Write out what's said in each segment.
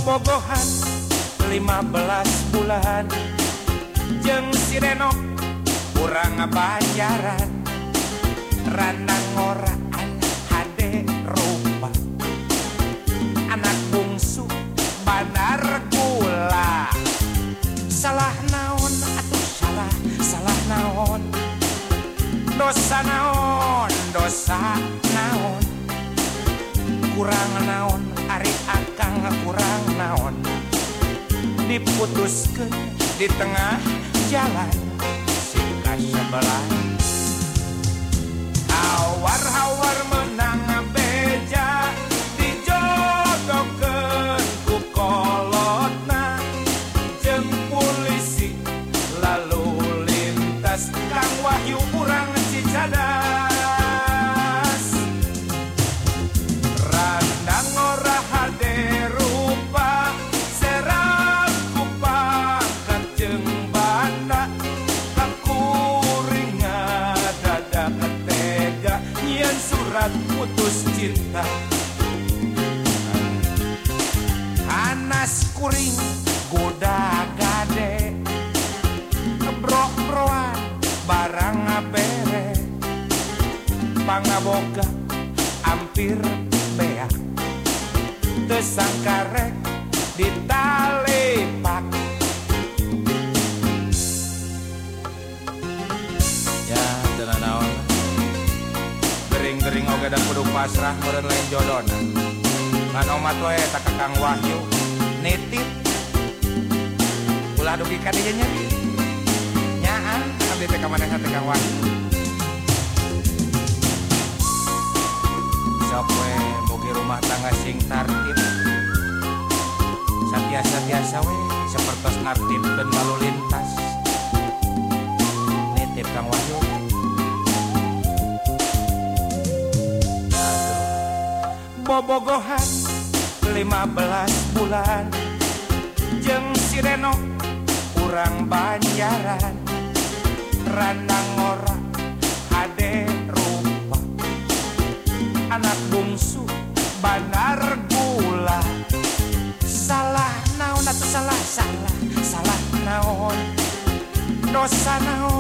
bobogohan 15 bulan jeung si Renok kurang bayaran randang ngoraan hade rupa anak bungsu bandar gula salah naon atuh salah naon dosa naon kurang naon ari akang kurang naon diputuskeun di tengah jalan singkat sebelah hawar-hawar menang beja dijodohkeun ku kolotna jeung polisi lalu lintas Kang Wahyu urang Cicadas randang ora hade rupa serang ku pangkat jeung banda kakuringa dadak tega nyian surat putus cinta Anas kuring goda gade brok-broan barang bere pangaboga hampir beak teu sangka rek ditalepak ya teu naon gering-gering oge da kudu pasrah meureun lain jodona ngan omat we eta ka Kang Wahyu nitip ulah dugi ka dieu nya nyaan abdi teh ka manehna teh Kang Wahyu sok we bogi rumah tangga sing tartib satiasa we sapertos nartibkeun lalu lintas nitip Kang Wahyu bobogohan 15 bulan jeung si Renok kurang bayaran randang ora hade rupa anak bungsu bandar gula salah naon atuh salah naon dosa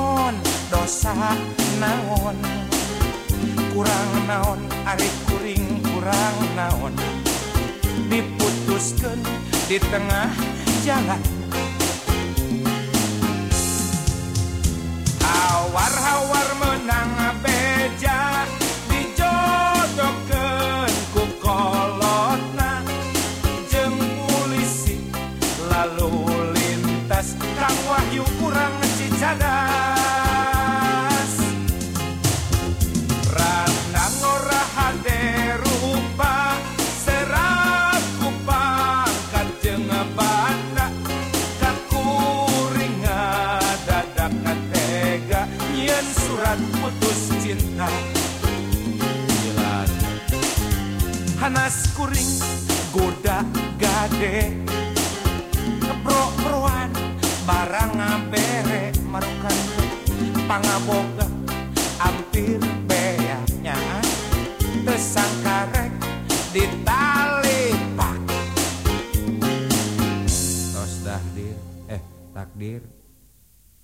naon kurang naon ari kuring kurang naon diputuskeun di tengah jalan hawar-hawar menang beja dijodohkeun ku kolotna jeung polisi lalu lintas Kang Wahyu urang Cicadas randang ora hade rupa serang ku pangkat jeung banda kakuringa dadak tega nyian surat putus cinta Hanas kuring goda gade brok-broan barang bere marukan pangaboga hampir beak nyaan teu sangka rek ditalepak tos takdir